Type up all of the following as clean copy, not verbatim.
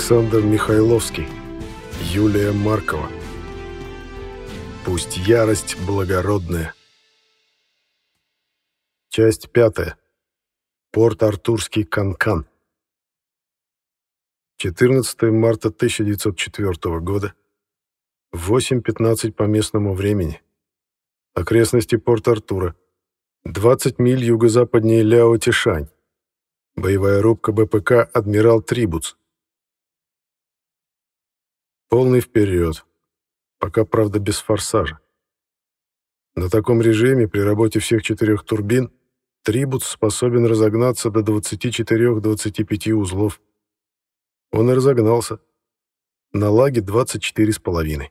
Александр Михайловский. Юлия Маркова. Пусть ярость благородная. Часть 5. Порт-Артурский канкан. 14 марта 1904 года. 8:15 по местному времени. Окрестности Порт-Артура. 20 миль юго-западнее Ляо-Тишань. Боевая рубка БПК «Адмирал Трибуц». Полный вперед. Пока, правда, без форсажа. На таком режиме при работе всех 4 турбин Трибуц способен разогнаться до 24-25 узлов. Он и разогнался. На лаге 24,5.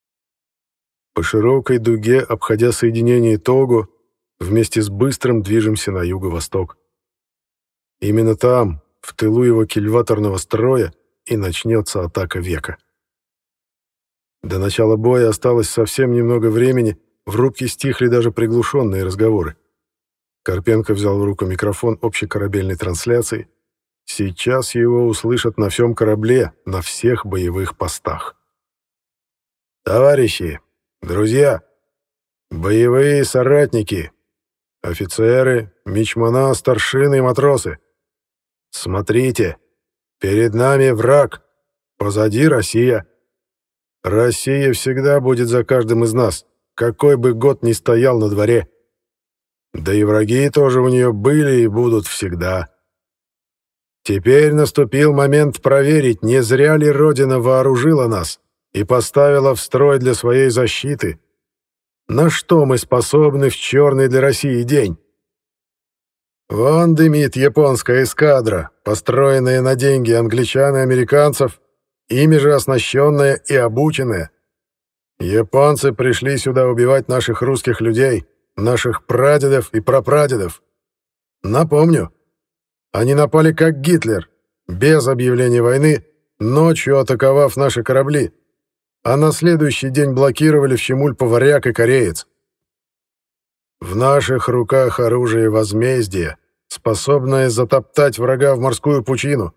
По широкой дуге, обходя соединение Того, вместе с быстрым движемся на юго-восток. Именно там, в тылу его кильваторного строя, и начнется атака века. До начала боя осталось совсем немного времени, в рубке стихли даже приглушенные разговоры. Карпенко взял в руку микрофон общекорабельной трансляции. Сейчас его услышат на всем корабле, на всех боевых постах. «Товарищи, друзья, боевые соратники, офицеры, мичмана, старшины и матросы, смотрите, перед нами враг, позади Россия. Россия всегда будет за каждым из нас, какой бы год ни стоял на дворе. Да и враги тоже у нее были и будут всегда. Теперь наступил момент проверить, не зря ли Родина вооружила нас и поставила в строй для своей защиты. На что мы способны в черный для России день? Вон дымит японская эскадра, построенная на деньги англичан и американцев, ими же оснащенная и обученная. Японцы пришли сюда убивать наших русских людей, наших прадедов и прапрадедов. Напомню, они напали как Гитлер, без объявления войны, ночью атаковав наши корабли, а на следующий день блокировали в Щемульпо варяг и кореец. В наших руках оружие возмездия, способное затоптать врага в морскую пучину.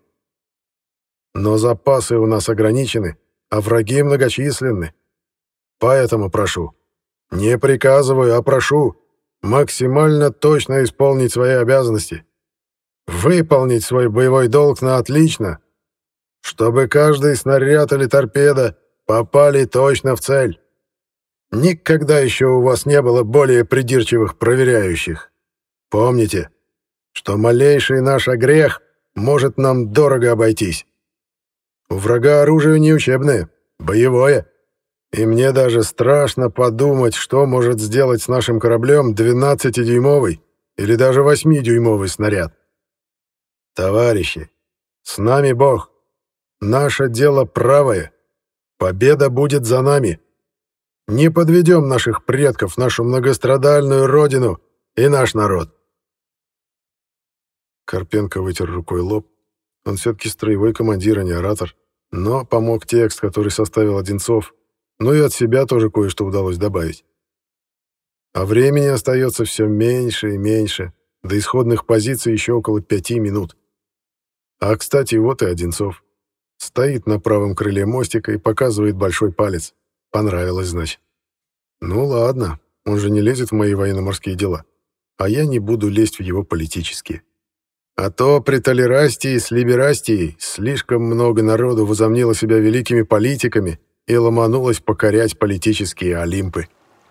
Но запасы у нас ограничены, а враги многочисленны. Поэтому прошу, не приказываю, а прошу, максимально точно исполнить свои обязанности. Выполнить свой боевой долг на отлично, чтобы каждый снаряд или торпеда попали точно в цель. Никогда еще у вас не было более придирчивых проверяющих. Помните, что малейший наш огрех может нам дорого обойтись. У врага оружие не учебное, боевое. И мне даже страшно подумать, что может сделать с нашим кораблем 12-дюймовый или даже 8-дюймовый снаряд. Товарищи, с нами Бог. Наше дело правое. Победа будет за нами. Не подведем наших предков, нашу многострадальную родину и наш народ. Карпенко вытер рукой лоб. Он все-таки строевой командир, а не оратор. Но помог текст, который составил Одинцов. Ну и от себя тоже кое-что удалось добавить. А времени остается все меньше и меньше. До исходных позиций еще около 5 минут. А, кстати, вот и Одинцов. Стоит на правом крыле мостика и показывает большой палец. Понравилось, значит. Ну ладно, он же не лезет в мои военно-морские дела. А я не буду лезть в его политические. А то при толерастии с либерастией слишком много народу возомнило себя великими политиками и ломанулось покорять политические Олимпы.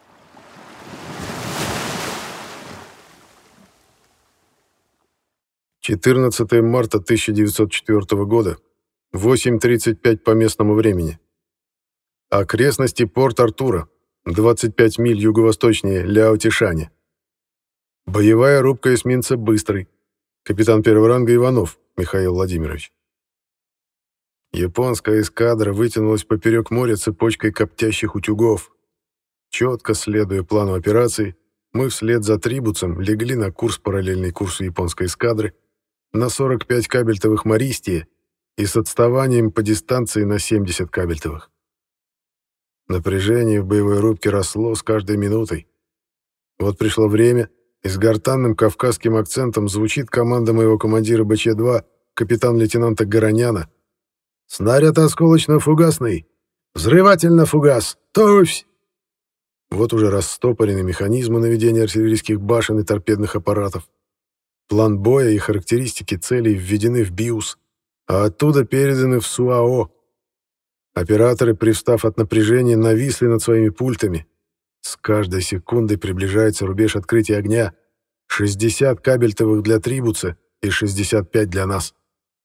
«14 марта 1904 года, 8:35 по местному времени. Окрестности Порт-Артура, 25 миль юго-восточнее Ляо-Тишаня. Боевая рубка эсминца «Быстрый». Капитан первого ранга Иванов Михаил Владимирович. Японская эскадра вытянулась поперек моря цепочкой коптящих утюгов. Четко следуя плану операции, мы вслед за Трибуцем легли на курс, параллельный курсу японской эскадры, на 45 кабельтовых «Мористия» и с отставанием по дистанции на 70 кабельтовых. Напряжение в боевой рубке росло с каждой минутой. Вот пришло время, и с гортанным кавказским акцентом звучит команда моего командира БЧ-2, капитан-лейтенанта Гороняна. Снаряд осколочно-фугасный! Взрывательно-фугас! Товсь!» Вот уже растопорены механизмы наведения артиллерийских башен и торпедных аппаратов. План боя и характеристики целей введены в БИУС, а оттуда переданы в СУАО. Операторы, привстав от напряжения, нависли над своими пультами. С каждой секундой приближается рубеж открытия огня. 60 кабельтовых для Трибуца и 65 для нас.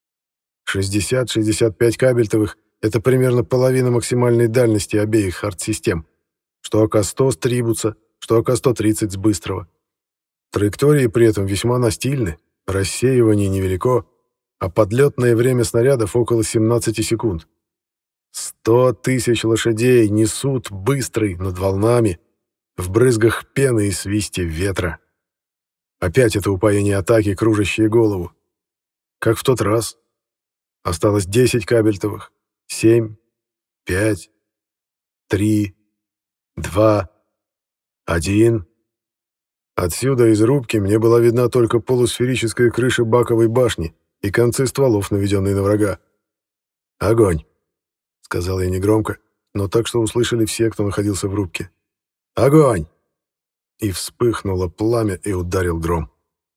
60-65 кабельтовых — это примерно половина максимальной дальности обеих арт-систем. Что АК-100 с Трибуца, что АК-130 с Быстрого. Траектории при этом весьма настильны, рассеивание невелико, а подлетное время снарядов около 17 секунд. 100 тысяч лошадей несут Быстрый над волнами, в брызгах пены и свисте ветра. Опять это упоение атаки, кружащее голову. Как в тот раз. Осталось 10 кабельтовых, 7, 5, 3, 2, 1. Отсюда, из рубки, мне была видна только полусферическая крыша баковой башни и концы стволов, наведенные на врага. «Огонь!» — сказал я негромко, но так, что услышали все, кто находился в рубке. «Огонь!» И вспыхнуло пламя, и ударил гром.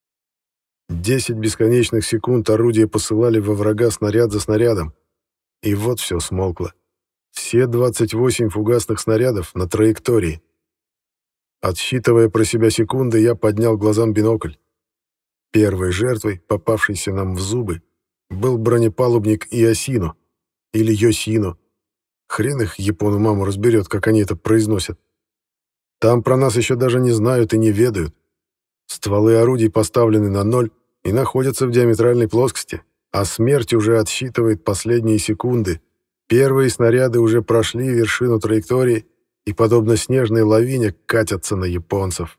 10 бесконечных секунд орудия посылали во врага снаряд за снарядом. И вот все смолкло. Все 28 фугасных снарядов на траектории. Отсчитывая про себя секунды, я поднял глазам бинокль. Первой жертвой, попавшейся нам в зубы, был бронепалубник Иосино, или Йосино. Хрен их япону маму разберет, как они это произносят. Там про нас еще даже не знают и не ведают. Стволы орудий поставлены на 0 и находятся в диаметральной плоскости, а смерть уже отсчитывает последние секунды. Первые снаряды уже прошли вершину траектории и, подобно снежной лавине, катятся на японцев.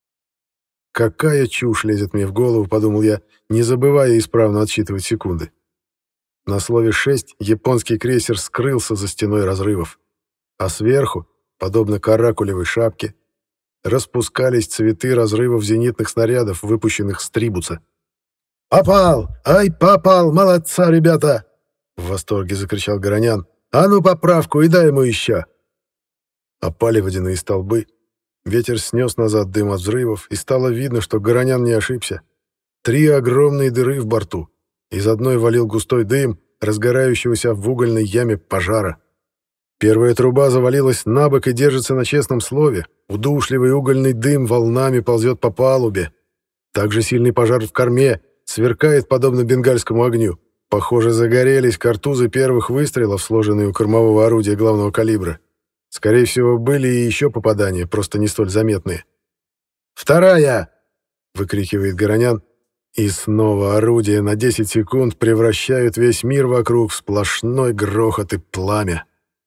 «Какая чушь лезет мне в голову», — подумал я, не забывая исправно отсчитывать секунды. На слове 6 японский крейсер скрылся за стеной разрывов, а сверху, подобно каракулевой шапке, распускались цветы разрывов зенитных снарядов, выпущенных с Трибуца. «Попал! Ай, попал! Молодца, ребята!» — в восторге закричал Горонян. «А ну, поправку и дай ему еще!» Опали водяные столбы. Ветер снес назад дым от взрывов, и стало видно, что Горонян не ошибся. 3 огромные дыры в борту. Из одной валил густой дым, разгорающегося в угольной яме пожара. Первая труба завалилась на бок и держится на честном слове. Удушливый угольный дым волнами ползет по палубе. Также сильный пожар в корме сверкает, подобно бенгальскому огню. Похоже, загорелись картузы первых выстрелов, сложенные у кормового орудия главного калибра. Скорее всего, были и еще попадания, просто не столь заметные. «Вторая!» — выкрикивает Горонян. И снова орудия на 10 секунд превращают весь мир вокруг в сплошной грохот и пламя.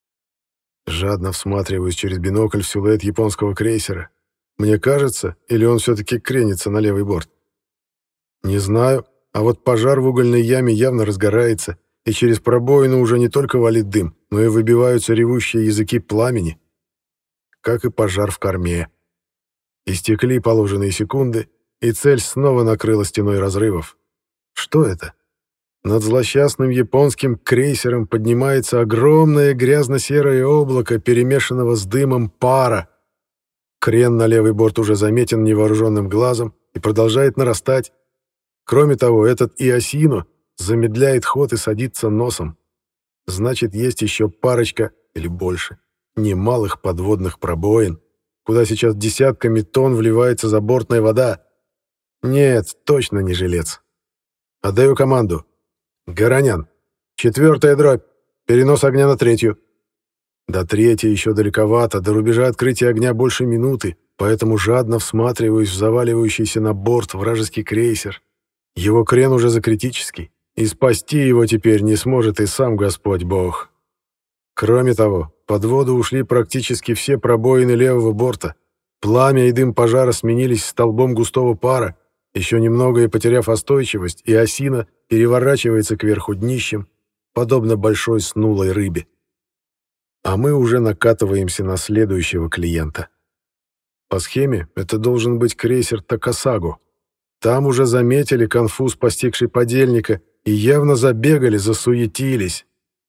Жадно всматриваюсь через бинокль в силуэт японского крейсера. Мне кажется, или он все-таки кренится на левый борт? Не знаю, а вот пожар в угольной яме явно разгорается, и через пробоину уже не только валит дым, но и выбиваются ревущие языки пламени. Как и пожар в корме. Истекли положенные секунды, и цель снова накрыла стеной разрывов. Что это? Над злосчастным японским крейсером поднимается огромное грязно-серое облако, перемешанного с дымом пара. Крен на левый борт уже заметен невооруженным глазом и продолжает нарастать. Кроме того, этот Иосино замедляет ход и садится носом. Значит, есть еще парочка, или больше, немалых подводных пробоин, куда сейчас десятками тонн вливается забортная вода. Нет, точно не жилец. Отдаю команду. «Горонян, 4-я дробь, перенос огня на 3-ю». До 3-й еще далековато, до рубежа открытия огня больше минуты, поэтому жадно всматриваюсь в заваливающийся на борт вражеский крейсер. Его крен уже закритический, и спасти его теперь не сможет и сам Господь Бог. Кроме того, под воду ушли практически все пробоины левого борта. Пламя и дым пожара сменились столбом густого пара. Еще немного и потеряв остойчивость, Иосино переворачивается кверху днищем, подобно большой снулой рыбе. А мы уже накатываемся на следующего клиента. По схеме это должен быть крейсер Такасаго. Там уже заметили конфуз постигший подельника и явно забегали, засуетились.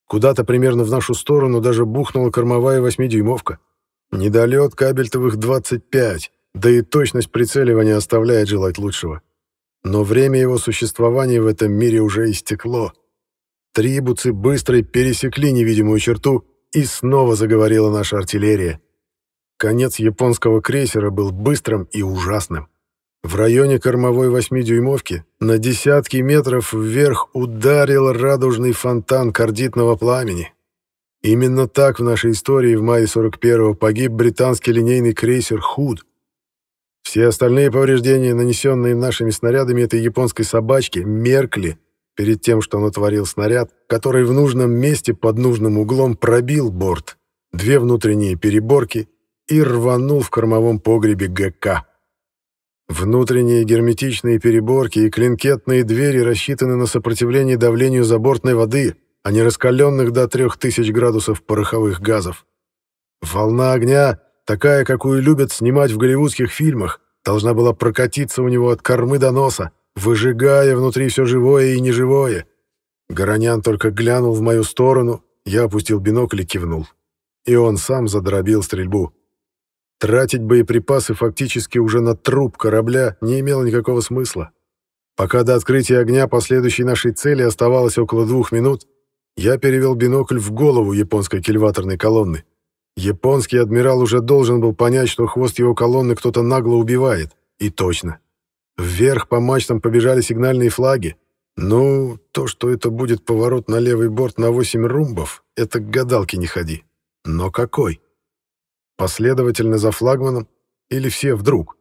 Куда-то примерно в нашу сторону даже бухнула кормовая 8-дюймовка. Недолет кабельтовых 25, да и точность прицеливания оставляет желать лучшего. Но время его существования в этом мире уже истекло. Трибуцы быстро пересекли невидимую черту, и снова заговорила наша артиллерия. Конец японского крейсера был быстрым и ужасным. В районе кормовой 8-дюймовки на десятки метров вверх ударил радужный фонтан кардитного пламени. Именно так в нашей истории в мае 41-го погиб британский линейный крейсер «Худ». Все остальные повреждения, нанесенные нашими снарядами этой японской собачки, меркли перед тем, что натворил снаряд, который в нужном месте под нужным углом пробил борт, две внутренние переборки и рванул в кормовом погребе ГК. Внутренние герметичные переборки и клинкетные двери рассчитаны на сопротивление давлению забортной воды, а не раскаленных до 3000 градусов пороховых газов. Волна огня, такая, какую любят снимать в голливудских фильмах, должна была прокатиться у него от кормы до носа, выжигая внутри все живое и неживое. Горонян только глянул в мою сторону, я опустил бинокль и кивнул. И он сам задробил стрельбу. Тратить боеприпасы фактически уже на труп корабля не имело никакого смысла. Пока до открытия огня по следующей нашей цели оставалось около 2 минут, я перевел бинокль в голову японской кильваторной колонны. Японский адмирал уже должен был понять, что хвост его колонны кто-то нагло убивает. И точно. Вверх по мачтам побежали сигнальные флаги. Ну, то, что это будет поворот на левый борт на 8 румбов, это к гадалке не ходи. Но какой? Последовательно за флагманом или все вдруг?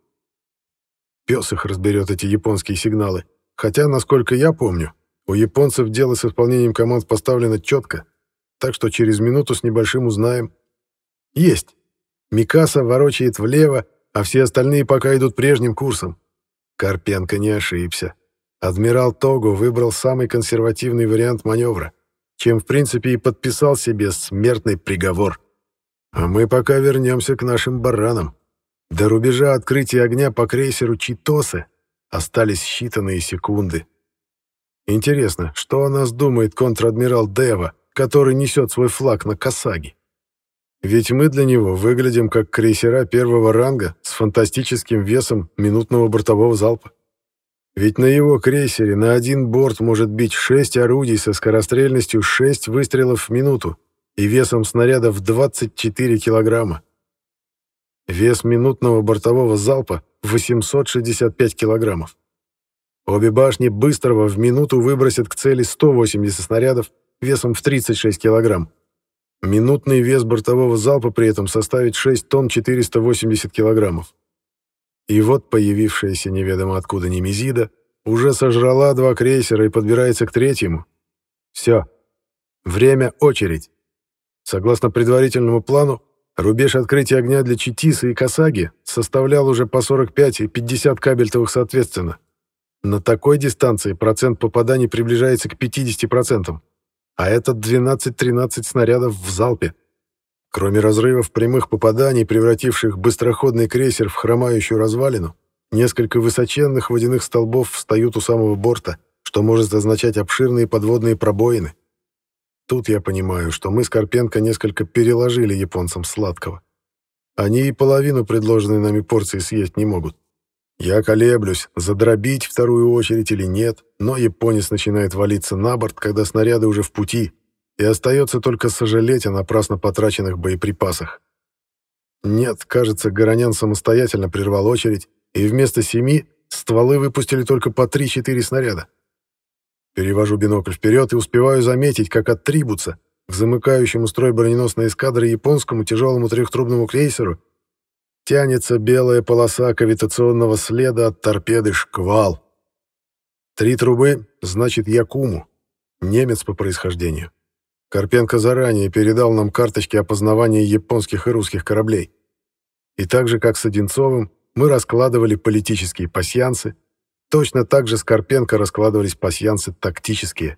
Пес их разберет, эти японские сигналы. Хотя, насколько я помню, у японцев дело с исполнением команд поставлено четко, так что через минуту с небольшим узнаем. Есть. Микаса ворочает влево, а все остальные пока идут прежним курсом. Карпенко не ошибся. Адмирал Того выбрал самый консервативный вариант маневра, чем в принципе и подписал себе смертный приговор. А мы пока вернемся к нашим баранам. До рубежа открытия огня по крейсеру «Читосе» остались считанные секунды. Интересно, что о нас думает контр-адмирал Дева, который несет свой флаг на Касаги? Ведь мы для него выглядим как крейсера первого ранга с фантастическим весом минутного бортового залпа. Ведь на его крейсере на один борт может бить 6 орудий со скорострельностью 6 выстрелов в минуту и весом снаряда в 24 килограмма. Вес минутного бортового залпа — 865 килограммов. Обе башни Быстрого в минуту выбросят к цели 180 снарядов весом в 36 килограмм. Минутный вес бортового залпа при этом составит 6 тонн 480 килограммов. И вот появившаяся неведомо откуда Немезида уже сожрала 2 крейсера и подбирается к третьему. Все. Время очередь. Согласно предварительному плану, рубеж открытия огня для Читисы и Касаги составлял уже по 45 и 50 кабельтовых соответственно. На такой дистанции процент попаданий приближается к 50%, а это 12-13 снарядов в залпе. Кроме разрывов прямых попаданий, превративших быстроходный крейсер в хромающую развалину, несколько высоченных водяных столбов встают у самого борта, что может означать обширные подводные пробоины. Тут я понимаю, что мы с Карпенко несколько переложили японцам сладкого. Они и половину предложенной нами порции съесть не могут. Я колеблюсь, задробить вторую очередь или нет, но японец начинает валиться на борт, когда снаряды уже в пути, и остается только сожалеть о напрасно потраченных боеприпасах. Нет, кажется, Горонян самостоятельно прервал очередь, и вместо 7 стволы выпустили только по 3-4 снаряда. Перевожу бинокль вперед и успеваю заметить, как от Трибуца к замыкающему строй броненосной эскадры японскому тяжелому трехтрубному крейсеру тянется белая полоса кавитационного следа от торпеды «Шквал». 3 трубы — значит Якуму, немец по происхождению. Карпенко заранее передал нам карточки опознавания японских и русских кораблей. И так же, как с Одинцовым, мы раскладывали политические пасьянсы, точно так же с Карпенко раскладывались пасьянсы тактические.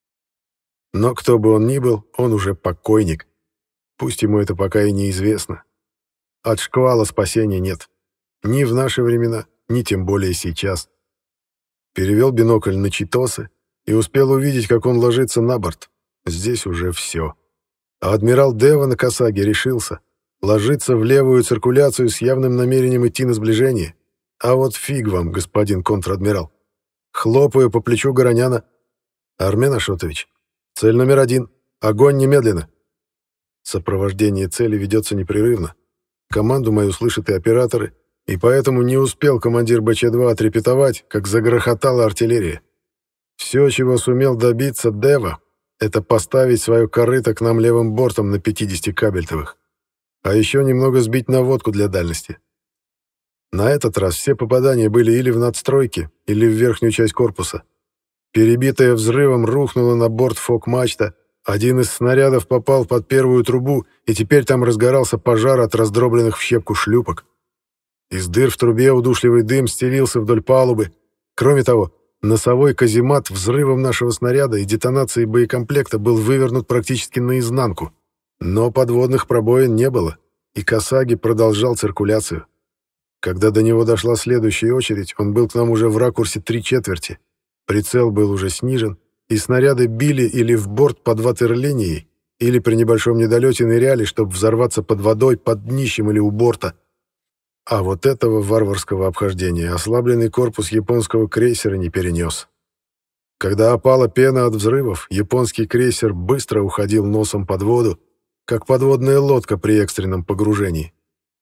Но кто бы он ни был, он уже покойник. Пусть ему это пока и неизвестно. От шквала спасения нет. Ни в наши времена, ни тем более сейчас. Перевел бинокль на Читосы и успел увидеть, как он ложится на борт. здесь уже все. А адмирал Дева на Касаге решился ложиться в левую циркуляцию с явным намерением идти на сближение. А вот фиг вам, господин контр-адмирал. Хлопаю по плечу Гороняна. Армен Ашотович, цель номер 1. Огонь немедленно. Сопровождение цели ведется непрерывно. Команду мою слышат и операторы, и поэтому не успел командир БЧ-2 отрепетовать, как загрохотала артиллерия. Все, чего сумел добиться Дева, это поставить свое корыто к нам левым бортом на 50 кабельтовых, а еще немного сбить наводку для дальности. На этот раз все попадания были или в надстройки, или в верхнюю часть корпуса. Перебитая взрывом рухнула на борт фок-мачта, один из снарядов попал под первую трубу, и теперь там разгорался пожар от раздробленных в щепку шлюпок. Из дыр в трубе удушливый дым стелился вдоль палубы. Кроме того, носовой каземат взрывом нашего снаряда и детонацией боекомплекта был вывернут практически наизнанку. Но подводных пробоин не было, и Касаги продолжал циркуляцию. Когда до него дошла следующая очередь, он был к нам уже в ракурсе 3/4. Прицел был уже снижен, и снаряды били или в борт под ватерлинией, или при небольшом недолете ныряли, чтобы взорваться под водой, под днищем или у борта. А вот этого варварского обхождения ослабленный корпус японского крейсера не перенес. Когда опала пена от взрывов, японский крейсер быстро уходил носом под воду, как подводная лодка при экстренном погружении.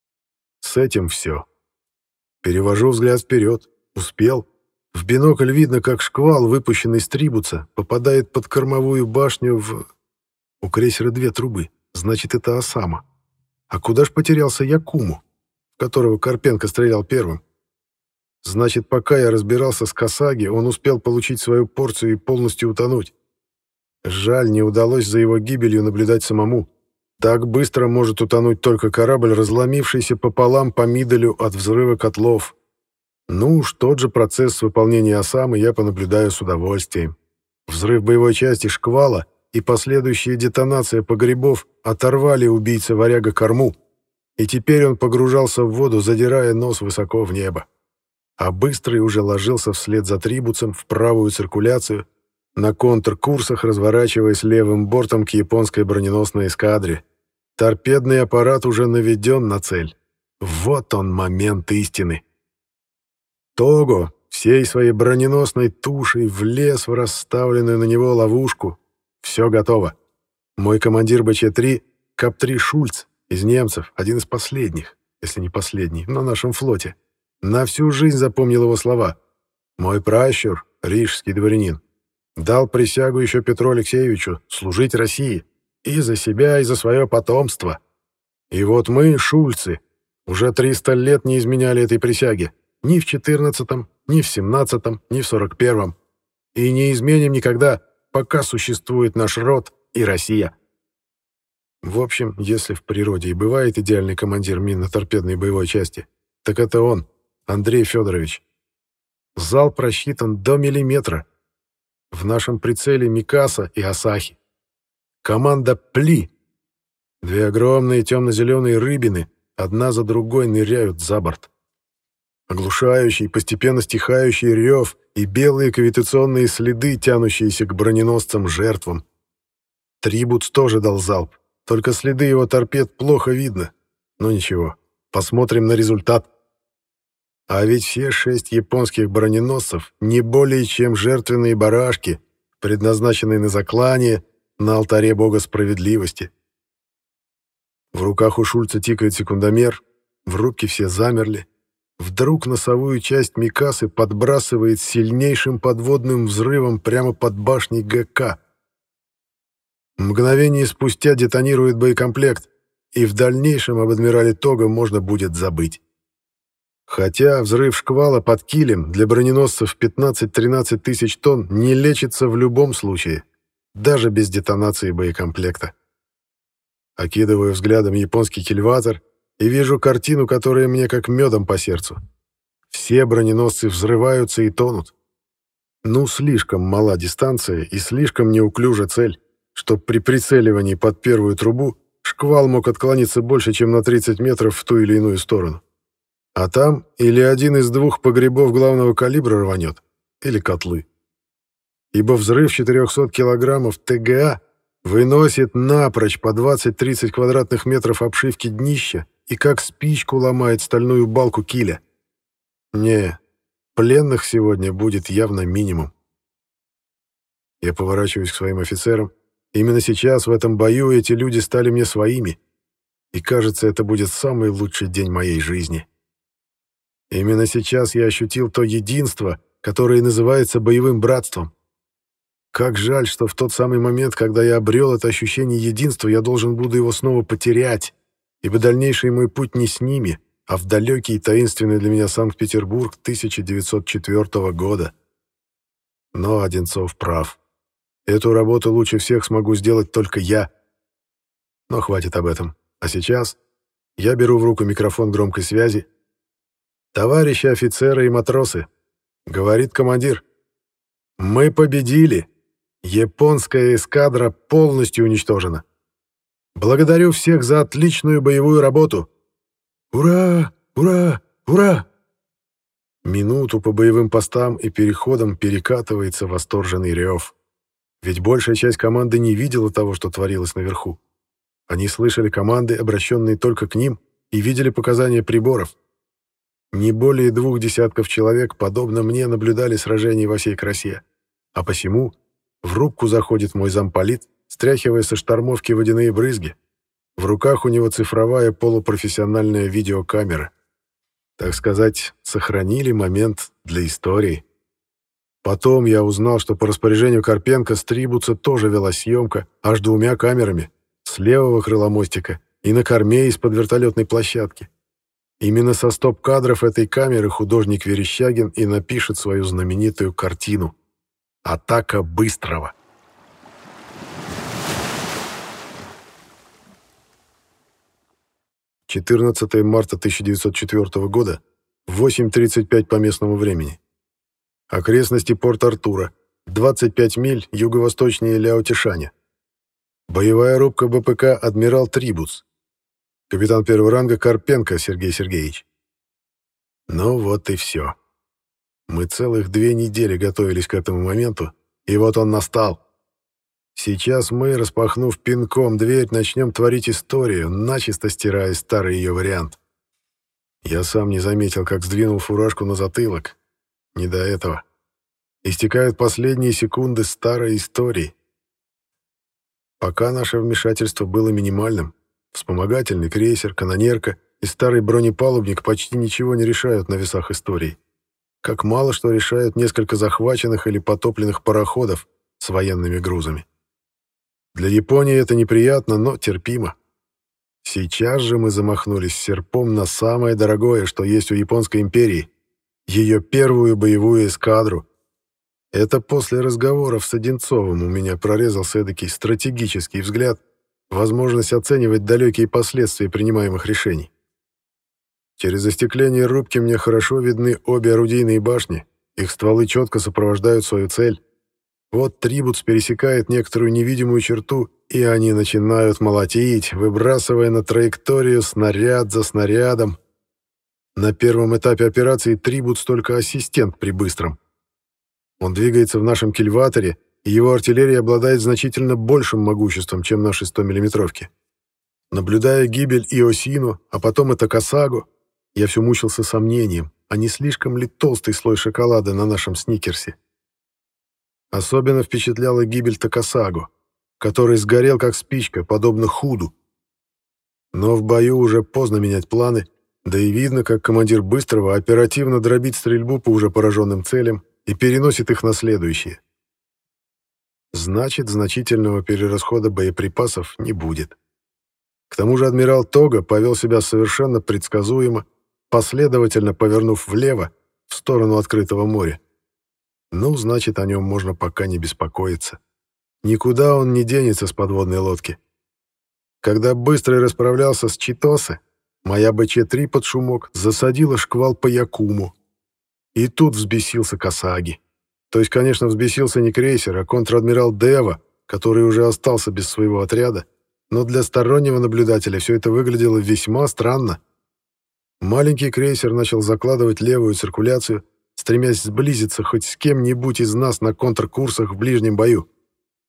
С этим все. Перевожу взгляд вперед. Успел. В бинокль видно, как шквал, выпущенный с трибуца, попадает под кормовую башню в... У крейсера 2 трубы. Значит, это Осама. А куда ж потерялся Якуму, в которого Карпенко стрелял первым? Значит, пока я разбирался с Касаги, он успел получить свою порцию и полностью утонуть. Жаль, не удалось за его гибелью наблюдать самому. Так быстро может утонуть только корабль, разломившийся пополам по миделю от взрыва котлов. Ну уж тот же процесс выполнения Осамы я понаблюдаю с удовольствием. Взрыв боевой части шквала и последующая детонация погребов оторвали убийце-варяга корму, и теперь он погружался в воду, задирая нос высоко в небо. А Быстрый уже ложился вслед за трибуцем в правую циркуляцию, на контркурсах разворачиваясь левым бортом к японской броненосной эскадре. Торпедный аппарат уже наведен на цель. Вот он момент истины. Того всей своей броненосной тушей влез в расставленную на него ловушку. Все готово. Мой командир БЧ-3, Кап-3 Шульц, из немцев, один из последних, если не последний, на нашем флоте. На всю жизнь запомнил его слова. Мой пращур, рижский дворянин, дал присягу еще Петру Алексеевичу служить России и за себя, и за свое потомство. И вот мы, шульцы, уже 300 лет не изменяли этой присяге. Ни в 14-м, ни в 17-м, ни в 41-м. И не изменим никогда, пока существует наш род и Россия. В общем, если в природе и бывает идеальный командир минно-торпедной боевой части, так это он, Андрей Федорович. Залп рассчитан до миллиметра. В нашем прицеле Микаса и Асахи. Команда «Пли». 2 огромные темно-зеленые рыбины одна за другой ныряют за борт. Оглушающий, постепенно стихающий рев и белые кавитационные следы, тянущиеся к броненосцам-жертвам. Трибуц тоже дал залп, только следы его торпед плохо видно. Но ничего, посмотрим на результат. А ведь все 6 японских броненосцев не более чем жертвенные барашки, предназначенные на заклание на алтаре бога справедливости. В руках у Шульца тикает секундомер, в рубке все замерли. Вдруг носовую часть Микасы подбрасывает сильнейшим подводным взрывом прямо под башней ГК. Мгновение спустя детонирует боекомплект, и в дальнейшем об адмирале Того можно будет забыть. Хотя взрыв шквала под килем для броненосцев 15-13 тысяч тонн не лечится в любом случае, даже без детонации боекомплекта. Окидываю взглядом японский кильватор и вижу картину, которая мне как медом по сердцу. Все броненосцы взрываются и тонут. Ну, слишком мала дистанция и слишком неуклюжа цель, чтоб при прицеливании под первую трубу шквал мог отклониться больше, чем на 30 метров в ту или иную сторону. А там или один из 2 погребов главного калибра рванет, или котлы. Ибо взрыв 400 килограммов ТГА Выносит напрочь по 20-30 квадратных метров обшивки днища и как спичку ломает стальную балку киля. Не, пленных сегодня будет явно минимум. Я поворачиваюсь к своим офицерам. Именно сейчас, в этом бою, эти люди стали мне своими. И кажется, это будет самый лучший день моей жизни. Именно сейчас я ощутил то единство, которое называется боевым братством. Как жаль, что в тот самый момент, когда я обрел это ощущение единства, я должен буду его снова потерять, ибо дальнейший мой путь не с ними, а в далекий и таинственный для меня Санкт-Петербург 1904 года. Но Одинцов прав. Эту работу лучше всех смогу сделать только я. Но хватит об этом. А сейчас я беру в руку микрофон громкой связи. «Товарищи офицеры и матросы», — говорит командир, — «мы победили. Японская эскадра полностью уничтожена. Благодарю всех за отличную боевую работу. Ура! Ура! Ура!» Минуту по боевым постам и переходам перекатывается восторженный рев. Ведь большая часть команды не видела того, что творилось наверху. Они слышали команды, обращенные только к ним, и видели показания приборов. Не более 2 десятков человек, подобно мне, наблюдали сражения во всей красе. А посему в рубку заходит мой замполит, стряхивая со штормовки водяные брызги. В руках у него цифровая полупрофессиональная видеокамера. Так сказать, сохранили момент для истории. Потом я узнал, что по распоряжению Карпенко с Трибуца тоже вела съемка аж 2 камерами, с левого крыла мостика и на корме из-под вертолетной площадки. Именно со стоп-кадров этой камеры художник Верещагин и напишет свою знаменитую картину «Атака Быстрого». «14 марта 1904 года, 8:35 по местному времени. Окрестности Порт-Артура, 25 миль юго-восточнее Ляо-Тишаня. Боевая рубка БПК «Адмирал Трибуц». Капитан первого ранга Карпенко Сергей Сергеевич. Ну вот и все. Мы целых 2 недели готовились к этому моменту, и вот он настал. Сейчас мы, распахнув пинком дверь, начнем творить историю, начисто стирая старый ее вариант. Я сам не заметил, как сдвинул фуражку на затылок. Не до этого. Истекают последние секунды старой истории. Пока наше вмешательство было минимальным, вспомогательный крейсер, канонерка и старый бронепалубник почти ничего не решают на весах истории. Как мало что решают несколько захваченных или потопленных пароходов с военными грузами. Для Японии это неприятно, но терпимо. Сейчас же мы замахнулись серпом на самое дорогое, что есть у Японской империи — ее первую боевую эскадру. Это после разговоров с Одинцовым у меня прорезался эдакий стратегический взгляд, возможность оценивать далекие последствия принимаемых решений. Через застекление рубки мне хорошо видны обе орудийные башни, их стволы четко сопровождают свою цель. Вот Трибуц пересекает некоторую невидимую черту, и они начинают молотить, выбрасывая на траекторию снаряд за снарядом. На первом этапе операции Трибуц только ассистент при быстром. Он двигается в нашем кильваторе, и его артиллерия обладает значительно большим могуществом, чем наши 100-миллиметровки. Наблюдая гибель Иосину, а потом и Такасагу, я все мучился сомнением, а не слишком ли толстый слой шоколада на нашем сникерсе. Особенно впечатляла гибель Такасагу, который сгорел как спичка, подобно Худу. Но в бою уже поздно менять планы, да и видно, как командир Быстрого оперативно дробит стрельбу по уже пораженным целям и переносит их на следующие. Значит, значительного перерасхода боеприпасов не будет. К тому же адмирал Тога повел себя совершенно предсказуемо, последовательно повернув влево, в сторону открытого моря. Ну, значит, о нем можно пока не беспокоиться. Никуда он не денется с подводной лодки. Когда Быстрый расправлялся с Читосе, моя БЧ-3 под шумок засадила шквал по Якуму. И тут взбесился Касаги. То есть, конечно, взбесился не крейсер, а контр-адмирал Дева, который уже остался без своего отряда, но для стороннего наблюдателя все это выглядело весьма странно. Маленький крейсер начал закладывать левую циркуляцию, стремясь сблизиться хоть с кем-нибудь из нас на контркурсах в ближнем бою.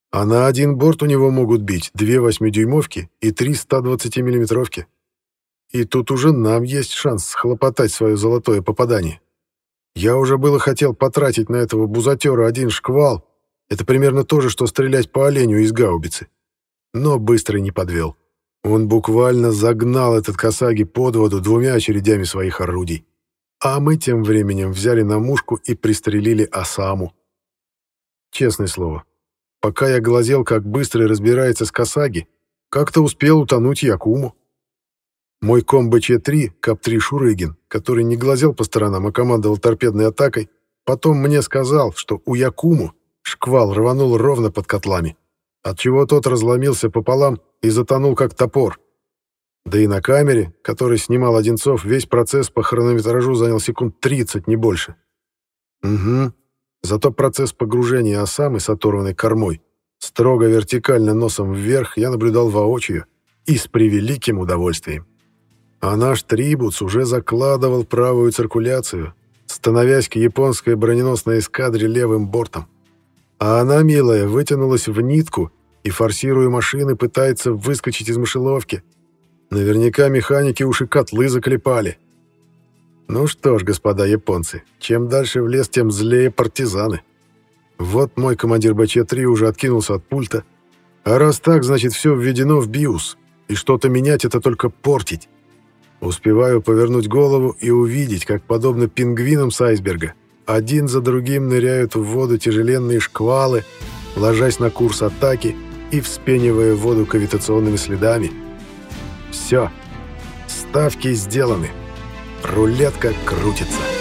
А на один борт у него могут бить 2 8-дюймовки и 3 120-миллиметровки. И тут уже нам есть шанс схлопотать свое золотое попадание. Я уже было хотел потратить на этого бузатера один шквал. Это примерно то же, что стрелять по оленю из гаубицы. Но Быстрый не подвел. Он буквально загнал этот Касаги под воду 2 очередями своих орудий. А мы тем временем взяли на мушку и пристрелили Осаму. Честное слово, пока я глазел, как Быстрый разбирается с Касаги, как-то успел утонуть Якуму. Мой ком БЧ-3, КАП-3 Шурыгин, который не глазел по сторонам, а командовал торпедной атакой, потом мне сказал, что у Якуму шквал рванул ровно под котлами, отчего тот разломился пополам и затонул как топор. Да и на камере, который снимал Одинцов, весь процесс по хронометражу занял секунд 30, не больше. Угу. Зато процесс погружения Осамы с оторванной кормой, строго вертикально носом вверх, я наблюдал воочию и с превеликим удовольствием. А наш Трибуц уже закладывал правую циркуляцию, становясь к японской броненосной эскадре левым бортом. А она, милая, вытянулась в нитку и, форсируя машины, пытается выскочить из мышеловки. Наверняка механики уж и котлы заклепали. Ну что ж, господа японцы, чем дальше в лес, тем злее партизаны. Вот мой командир БЧ-3 уже откинулся от пульта. А раз так, значит, все введено в БИУС, и что-то менять — это только портить. Успеваю повернуть голову и увидеть, как, подобно пингвинам с айсберга, один за другим ныряют в воду тяжеленные шквалы, ложась на курс атаки и вспенивая воду кавитационными следами. Все, ставки сделаны, рулетка крутится.